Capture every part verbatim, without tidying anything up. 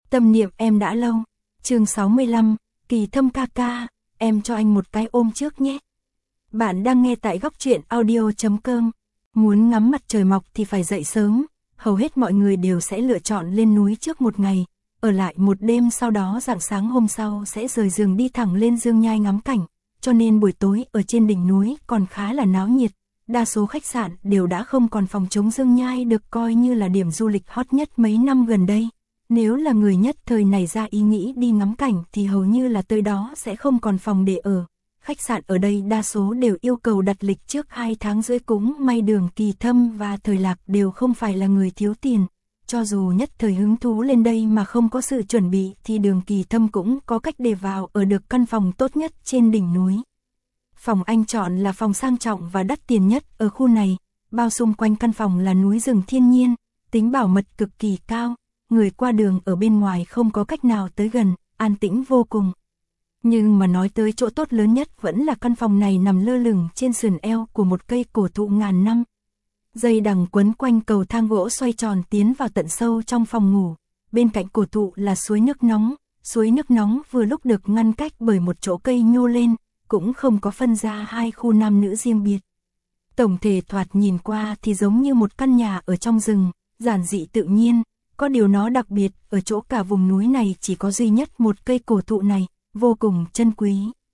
Tâm niệm em đã lâu. Chương sáu mươi lăm, Kỳ Thâm ca ca, em cho anh một cái ôm trước nhé. Bạn đang nghe tại góc truyện audio chấm com. Muốn ngắm mặt trời mọc thì phải dậy sớm, hầu hết mọi người đều sẽ lựa chọn lên núi trước một ngày, ở lại một đêm, sau đó rạng sáng hôm sau sẽ rời giường đi thẳng lên Dương Nhai ngắm cảnh, cho nên buổi tối ở trên đỉnh núi còn khá là náo nhiệt. Đa số khách sạn đều đã không còn phòng trống. Dương Nhai được coi như là điểm du lịch hot nhất mấy năm gần đây. Nếu là người nhất thời này ra ý nghĩ đi ngắm cảnh thì hầu như là tới đó sẽ không còn phòng để ở. Khách sạn ở đây đa số đều yêu cầu đặt lịch trước hai tháng rưỡi, cũng may Đường Kỳ Thâm và Thời Lạc đều không phải là người thiếu tiền. Cho dù nhất thời hứng thú lên đây mà không có sự chuẩn bị thì Đường Kỳ Thâm cũng có cách để vào ở được căn phòng tốt nhất trên đỉnh núi. Phòng anh chọn là phòng sang trọng và đắt tiền nhất ở khu này, bao xung quanh căn phòng là núi rừng thiên nhiên, tính bảo mật cực kỳ cao, người qua đường ở bên ngoài không có cách nào tới gần, an tĩnh vô cùng. Nhưng mà nói tới chỗ tốt lớn nhất vẫn là căn phòng này nằm lơ lửng trên sườn eo của một cây cổ thụ ngàn năm. Dây đằng quấn quanh cầu thang gỗ xoay tròn tiến vào tận sâu trong phòng ngủ, bên cạnh cổ thụ là suối nước nóng, suối nước nóng vừa lúc được ngăn cách bởi một chỗ cây nhô lên, cũng không có phân ra hai khu nam nữ riêng biệt. Tổng thể thoạt nhìn qua thì giống như một căn nhà ở trong rừng, giản dị tự nhiên, có điều nó đặc biệt ở chỗ cả vùng núi này chỉ có duy nhất một cây cổ thụ này, vô cùng chân quý.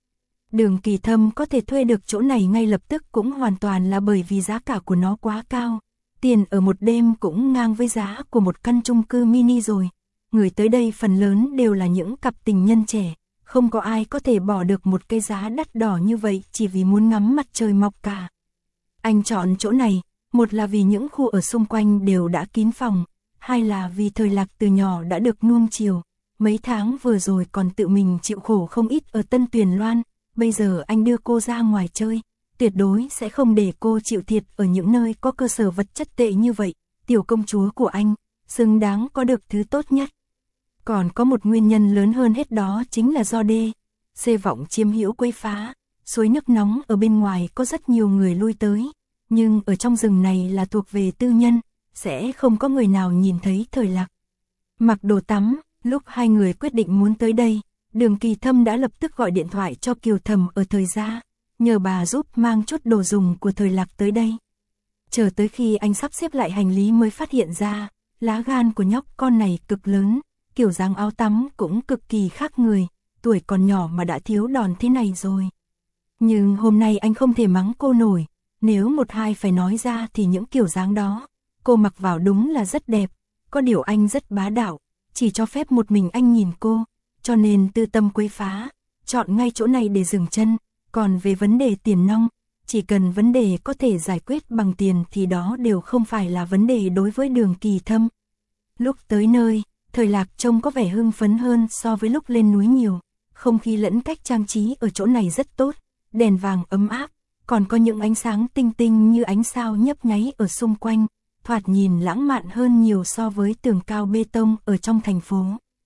Đường Kỳ Thâm có thể thuê được chỗ này ngay lập tức cũng hoàn toàn là bởi vì giá cả của nó quá cao. Tiền ở một đêm cũng ngang với giá của một căn chung cư mini rồi. Người tới đây phần lớn đều là những cặp tình nhân trẻ, không có ai có thể bỏ được một cái giá đắt đỏ như vậy chỉ vì muốn ngắm mặt trời mọc cả. Anh chọn chỗ này, một là vì những khu ở xung quanh đều đã kín phòng, hai là vì Thời Lạc từ nhỏ đã được nuông chiều. Mấy tháng vừa rồi còn tự mình chịu khổ không ít ở Tân Tuyền Loan, bây giờ anh đưa cô ra ngoài chơi, tuyệt đối sẽ không để cô chịu thiệt ở những nơi có cơ sở vật chất tệ như vậy. Tiểu công chúa của anh, xứng đáng có được thứ tốt nhất. Còn có một nguyên nhân lớn hơn hết, đó chính là do đê xê vọng chiếm hữu quấy phá. Suối nước nóng ở bên ngoài có rất nhiều người lui tới, nhưng ở trong rừng này là thuộc về tư nhân, sẽ không có người nào nhìn thấy Thời Lạc. Mặc đồ tắm, lúc hai người quyết định muốn tới đây, Đường Kỳ Thâm đã lập tức gọi điện thoại cho Kiều Thầm ở Thời gia, nhờ bà giúp mang chút đồ dùng của Thời Lạc tới đây. Chờ tới khi anh sắp xếp lại hành lý mới phát hiện ra, lá gan của nhóc con này cực lớn, kiểu dáng áo tắm cũng cực kỳ khác người, tuổi còn nhỏ mà đã thiếu đòn thế này rồi. Nhưng hôm nay anh không thể mắng cô nổi, nếu một hai phải nói ra thì những kiểu dáng đó, cô mặc vào đúng là rất đẹp, có điều anh rất bá đạo, chỉ cho phép một mình anh nhìn cô, cho nên tư tâm quấy phá, chọn ngay chỗ này để dừng chân. Còn về vấn đề tiền nong, chỉ cần vấn đề có thể giải quyết bằng tiền thì đó đều không phải là vấn đề đối với Đường Kỳ Thâm. Lúc tới nơi, Thời Lạc trông có vẻ hưng phấn hơn so với lúc lên núi nhiều, không khí lẫn cách trang trí ở chỗ này rất tốt, đèn vàng ấm áp, còn có những ánh sáng tinh tinh như ánh sao nhấp nháy ở xung quanh, thoạt nhìn lãng mạn hơn nhiều so với tường cao bê tông ở trong thành phố.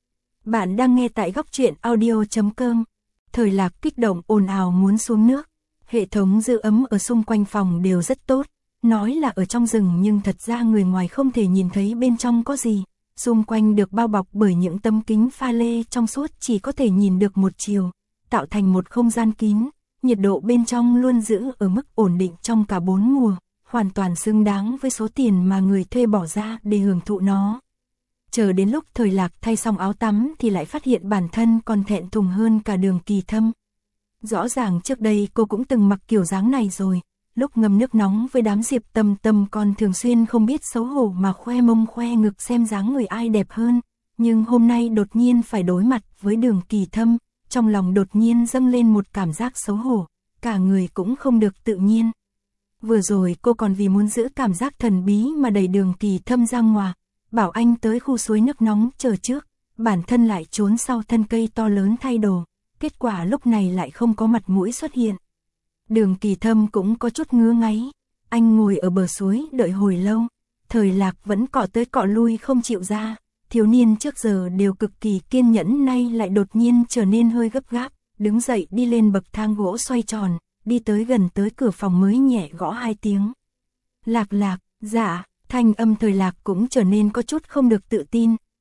Bạn đang nghe tại góc truyện audio chấm com. Thời Lạc kích động ồn ào muốn xuống nước. Hệ thống giữ ấm ở xung quanh phòng đều rất tốt, nói là ở trong rừng nhưng thật ra người ngoài không thể nhìn thấy bên trong có gì. Xung quanh được bao bọc bởi những tấm kính pha lê trong suốt, chỉ có thể nhìn được một chiều, tạo thành một không gian kín. Nhiệt độ bên trong luôn giữ ở mức ổn định trong cả bốn mùa, hoàn toàn xứng đáng với số tiền mà người thuê bỏ ra để hưởng thụ nó. Chờ đến lúc Thời Lạc thay xong áo tắm thì lại phát hiện bản thân còn thẹn thùng hơn cả Đường Kỳ Thâm. Rõ ràng trước đây cô cũng từng mặc kiểu dáng này rồi, lúc ngâm nước nóng với đám Diệp Tâm Tâm còn thường xuyên không biết xấu hổ mà khoe mông khoe ngực xem dáng người ai đẹp hơn, nhưng hôm nay đột nhiên phải đối mặt với Đường Kỳ Thâm, trong lòng đột nhiên dâng lên một cảm giác xấu hổ, cả người cũng không được tự nhiên. Vừa rồi cô còn vì muốn giữ cảm giác thần bí mà đẩy Đường Kỳ Thâm ra ngoài, bảo anh tới khu suối nước nóng chờ trước, bản thân lại trốn sau thân cây to lớn thay đồ, kết quả lúc này lại không có mặt mũi xuất hiện. Đường Kỳ Thâm cũng có chút ngứa ngáy, anh ngồi ở bờ suối đợi hồi lâu, Thời Lạc vẫn cọ tới cọ lui không chịu ra, thiếu niên trước giờ đều cực kỳ kiên nhẫn nay lại đột nhiên trở nên hơi gấp gáp, đứng dậy đi lên bậc thang gỗ xoay tròn, đi tới gần tới cửa phòng mới nhẹ gõ hai tiếng. Lạc Lạc, dạ. Thanh âm Thời Lạc cũng trở nên có chút không được tự tin,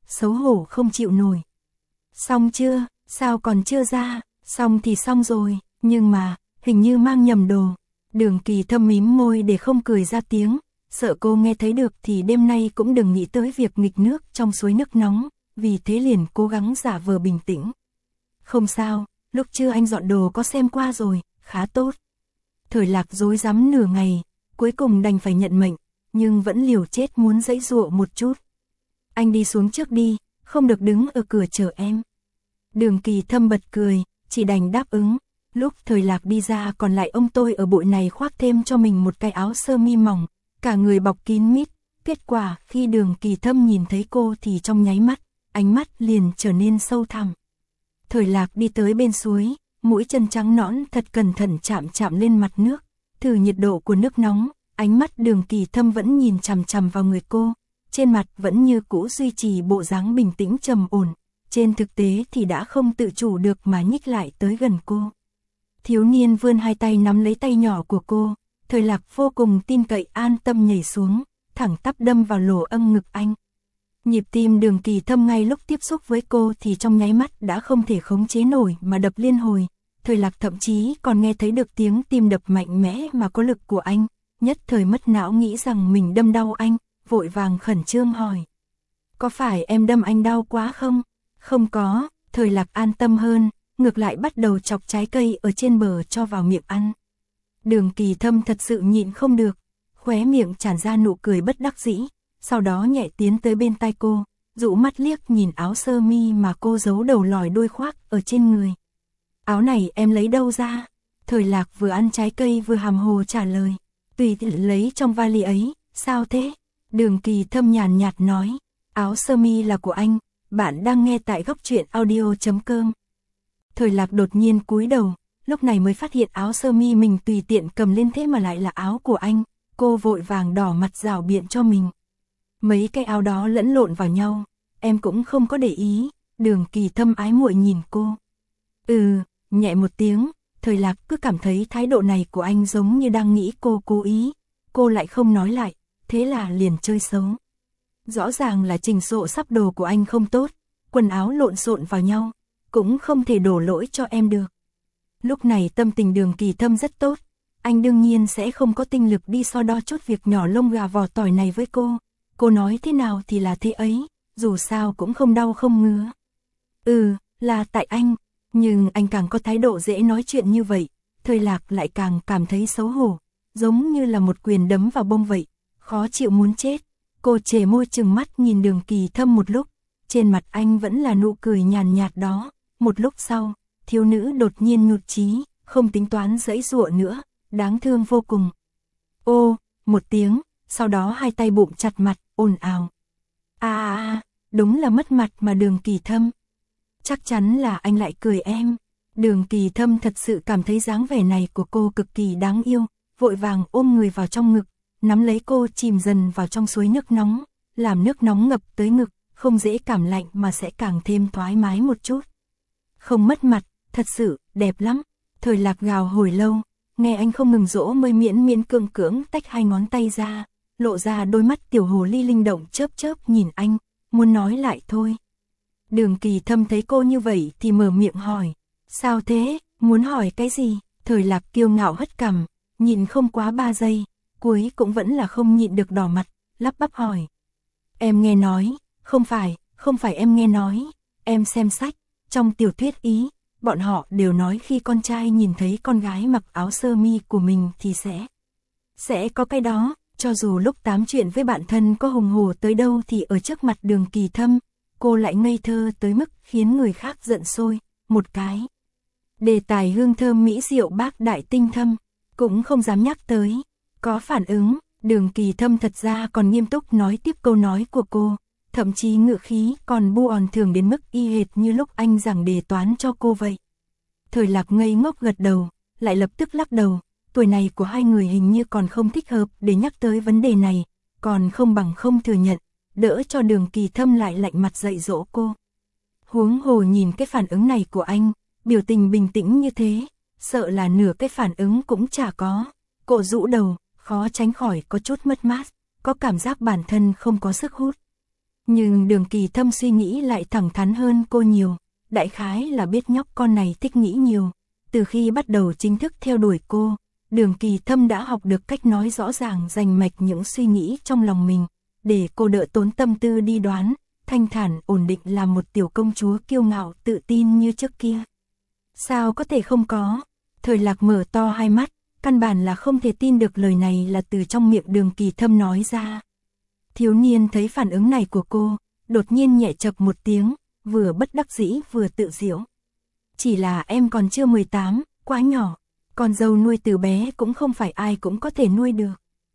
xấu hổ không chịu nổi. Xong chưa, sao còn chưa ra, xong thì xong rồi, nhưng mà, hình như mang nhầm đồ. Đường Kỳ Thâm mím môi để không cười ra tiếng, sợ cô nghe thấy được thì đêm nay cũng đừng nghĩ tới việc nghịch nước trong suối nước nóng, vì thế liền cố gắng giả vờ bình tĩnh. Không sao, lúc trưa anh dọn đồ có xem qua rồi, khá tốt. Thời Lạc rối rắm nửa ngày, cuối cùng đành phải nhận mệnh, nhưng vẫn liều chết muốn giãy giụa một chút. Anh đi xuống trước đi, không được đứng ở cửa chờ em. Đường Kỳ Thâm bật cười, chỉ đành đáp ứng. Lúc Thời Lạc đi ra còn lại ông tôi ở bụi này khoác thêm cho mình một cái áo sơ mi mỏng, cả người bọc kín mít. Kết quả khi Đường Kỳ Thâm nhìn thấy cô thì trong nháy mắt, ánh mắt liền trở nên sâu thẳm. Thời Lạc đi tới bên suối, mũi chân trắng nõn thật cẩn thận chạm chạm lên mặt nước, thử nhiệt độ của nước nóng, ánh mắt Đường Kỳ Thâm vẫn nhìn chằm chằm vào người cô, trên mặt vẫn như cũ duy trì bộ dáng bình tĩnh trầm ổn, trên thực tế thì đã không tự chủ được mà nhích lại tới gần cô. Thiếu niên vươn hai tay nắm lấy tay nhỏ của cô, Thời Lạc vô cùng tin cậy an tâm nhảy xuống, thẳng tắp đâm vào lỗ âm ngực anh. Nhịp tim Đường Kỳ Thâm ngay lúc tiếp xúc với cô thì trong nháy mắt đã không thể khống chế nổi mà đập liên hồi. Thời Lạc thậm chí còn nghe thấy được tiếng tim đập mạnh mẽ mà có lực của anh, nhất thời mất não nghĩ rằng mình đâm đau anh, vội vàng khẩn trương hỏi. Có phải em đâm anh đau quá không? Không có, Thời Lạc an tâm hơn, ngược lại bắt đầu chọc trái cây ở trên bờ cho vào miệng ăn. Đường Kỳ Thâm thật sự nhịn không được, khóe miệng tràn ra nụ cười bất đắc dĩ, sau đó nhẹ tiến tới bên tai cô, dụ mắt liếc nhìn áo sơ mi mà cô giấu đầu lòi đuôi khoác ở trên người. Áo này em lấy đâu ra? Thời Lạc vừa ăn trái cây vừa hàm hồ trả lời. Tùy tiện lấy trong vali ấy, sao thế? Đường Kỳ Thâm nhàn nhạt nói, áo sơ mi là của anh, bạn đang nghe tại góc truyện audio chấm com. Thời Lạc đột nhiên cúi đầu, lúc này mới phát hiện áo sơ mi mình tùy tiện cầm lên thế mà lại là áo của anh, cô vội vàng đỏ mặt rảo biện cho mình. Mấy cái áo đó lẫn lộn vào nhau, em cũng không có để ý. Đường Kỳ Thâm ái muội nhìn cô. Ừ, nhẹ một tiếng, Thời Lạc cứ cảm thấy thái độ này của anh giống như đang nghĩ cô cố ý, cô lại không nói lại, thế là liền chơi xấu. Rõ ràng là chỉnh sổ sắp đồ của anh không tốt, quần áo lộn xộn vào nhau, cũng không thể đổ lỗi cho em được. Lúc này tâm tình Đường Kỳ Thâm rất tốt, anh đương nhiên sẽ không có tinh lực đi so đo chút việc nhỏ lông gà vỏ tỏi này với cô. Cô nói thế nào thì là thế ấy, dù sao cũng không đau không ngứa. Ừ, là tại anh, nhưng anh càng có thái độ dễ nói chuyện như vậy, Thời Lạc lại càng cảm thấy xấu hổ, giống như là một quyền đấm vào bông vậy, khó chịu muốn chết. Cô chề môi trừng mắt nhìn Đường Kỳ Thâm một lúc, trên mặt anh vẫn là nụ cười nhàn nhạt đó. Một lúc sau, thiếu nữ đột nhiên nhụt chí, không tính toán giãy giụa nữa, đáng thương vô cùng. Ô, một tiếng, sau đó hai tay bụm chặt mặt, ồn ào. À à à, đúng là mất mặt mà Đường Kỳ Thâm. Chắc chắn là anh lại cười em. Đường Kỳ Thâm thật sự cảm thấy dáng vẻ này của cô cực kỳ đáng yêu, vội vàng ôm người vào trong ngực, nắm lấy cô chìm dần vào trong suối nước nóng, làm nước nóng ngập tới ngực, không dễ cảm lạnh mà sẽ càng thêm thoải mái một chút. Không mất mặt, thật sự, đẹp lắm. Thời Lạc gào hồi lâu, nghe anh không ngừng dỗ mới miễn miễn cưỡng cưỡng tách hai ngón tay ra, lộ ra đôi mắt tiểu hồ ly linh động chớp chớp nhìn anh, muốn nói lại thôi. Đường Kỳ Thâm thấy cô như vậy thì mở miệng hỏi, sao thế, muốn hỏi cái gì? Thời Lạc kiêu ngạo hất cằm, nhìn không quá ba giây, cuối cũng vẫn là không nhịn được đỏ mặt, lắp bắp hỏi. Em nghe nói, không phải, không phải em nghe nói, em xem sách, trong tiểu thuyết Ý, bọn họ đều nói khi con trai nhìn thấy con gái mặc áo sơ mi của mình thì sẽ, sẽ có cái đó, cho dù lúc tám chuyện với bạn thân có hùng hổ tới đâu thì ở trước mặt Đường Kỳ Thâm, cô lại ngây thơ tới mức khiến người khác giận sôi, một cái. Đề tài hương thơm mỹ diệu bác đại tinh thâm, cũng không dám nhắc tới, có phản ứng, Đường Kỳ Thâm thật ra còn nghiêm túc nói tiếp câu nói của cô, thậm chí ngữ khí còn bu òn thường đến mức y hệt như lúc anh giảng đề toán cho cô vậy. Thời Lạc ngây ngốc gật đầu, lại lập tức lắc đầu, tuổi này của hai người hình như còn không thích hợp để nhắc tới vấn đề này, còn không bằng không thừa nhận, đỡ cho Đường Kỳ Thâm lại lạnh mặt dạy dỗ cô. Huống hồ nhìn cái phản ứng này của anh, biểu tình bình tĩnh như thế, sợ là nửa cái phản ứng cũng chả có. Cô rũ đầu, khó tránh khỏi có chút mất mát, có cảm giác bản thân không có sức hút. Nhưng Đường Kỳ Thâm suy nghĩ lại thẳng thắn hơn cô nhiều, đại khái là biết nhóc con này thích nghĩ nhiều. Từ khi bắt đầu chính thức theo đuổi cô, Đường Kỳ Thâm đã học được cách nói rõ ràng rành mạch những suy nghĩ trong lòng mình, để cô đỡ tốn tâm tư đi đoán, thanh thản ổn định là một tiểu công chúa kiêu ngạo tự tin như trước kia. Sao có thể không có? Thời Lạc mở to hai mắt, căn bản là không thể tin được lời này là từ trong miệng Đường Kỳ Thâm nói ra. Thiếu niên thấy phản ứng này của cô, đột nhiên nhẹ chập một tiếng, vừa bất đắc dĩ vừa tự giễu. Chỉ là em còn chưa mười tám, quá nhỏ, con dâu nuôi từ bé cũng không phải ai cũng có thể nuôi được.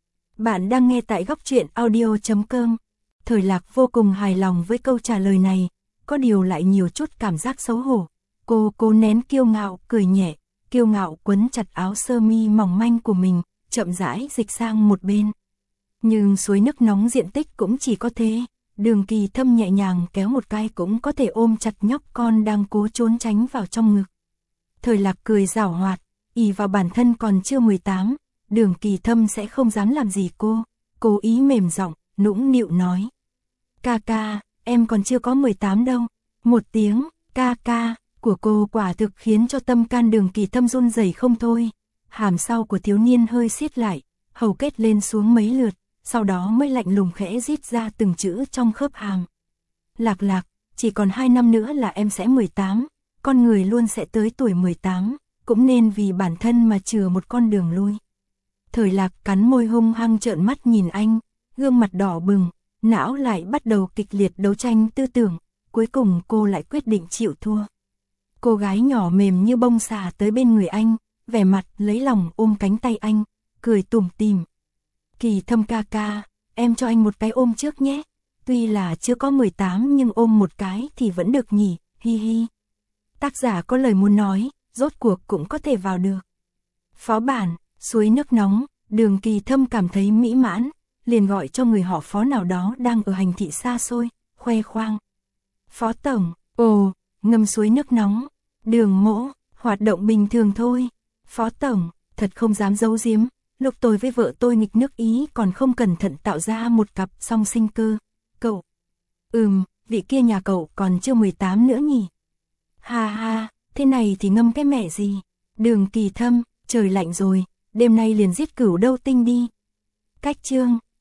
Bạn đang nghe tại góc truyện audio chấm com. Thời Lạc vô cùng hài lòng với câu trả lời này, có điều lại nhiều chút cảm giác xấu hổ. Cô cố nén kiêu ngạo, cười nhẹ, kiêu ngạo quấn chặt áo sơ mi mỏng manh của mình, chậm rãi dịch sang một bên. Nhưng suối nước nóng diện tích cũng chỉ có thế, Đường Kỳ Thâm nhẹ nhàng kéo một cái cũng có thể ôm chặt nhóc con đang cố trốn tránh vào trong ngực. Thời Lạc cười giảo hoạt, ỷ vào bản thân còn chưa mười tám, Đường Kỳ Thâm sẽ không dám làm gì cô, cố ý mềm giọng, nũng nịu nói. Ca ca, em còn chưa có mười tám đâu. Một tiếng, ca ca, của cô quả thực khiến cho tâm can Đường Kỳ Thâm run rẩy không thôi. Hàm sau của thiếu niên hơi siết lại, hầu kết lên xuống mấy lượt, sau đó mới lạnh lùng khẽ rít ra từng chữ trong khớp hàm. Lạc Lạc, chỉ còn hai năm nữa là em sẽ mười tám, con người luôn sẽ tới tuổi mười tám, cũng nên vì bản thân mà chừa một con đường lui. Thời Lạc cắn môi hung hăng trợn mắt nhìn anh, gương mặt đỏ bừng, não lại bắt đầu kịch liệt đấu tranh tư tưởng, cuối cùng cô lại quyết định chịu thua. Cô gái nhỏ mềm như bông xà tới bên người anh, vẻ mặt lấy lòng ôm cánh tay anh, cười tủm tỉm. Kỳ Thâm ca ca, em cho anh một cái ôm trước nhé. Tuy là chưa có mười tám nhưng ôm một cái thì vẫn được nhỉ, hi hi. Tác giả có lời muốn nói, rốt cuộc cũng có thể vào được. Phó bản, suối nước nóng, Đường Kỳ Thâm cảm thấy mỹ mãn, liền gọi cho người họ Phó nào đó đang ở hành thị xa xôi, khoe khoang. Phó tổng, ồ, ngâm suối nước nóng, Đường mỗ, hoạt động bình thường thôi. Phó tổng, thật không dám giấu giếm, lúc tôi với vợ tôi nghịch nước Ý còn không cẩn thận tạo ra một cặp song sinh cơ. Cậu, ừm, vị kia nhà cậu còn chưa mười tám nữa nhỉ? Ha ha, thế này thì ngâm cái mẹ gì? Đường Kỳ Thâm, trời lạnh rồi, đêm nay liền giết cửu đâu tinh đi. Cách chương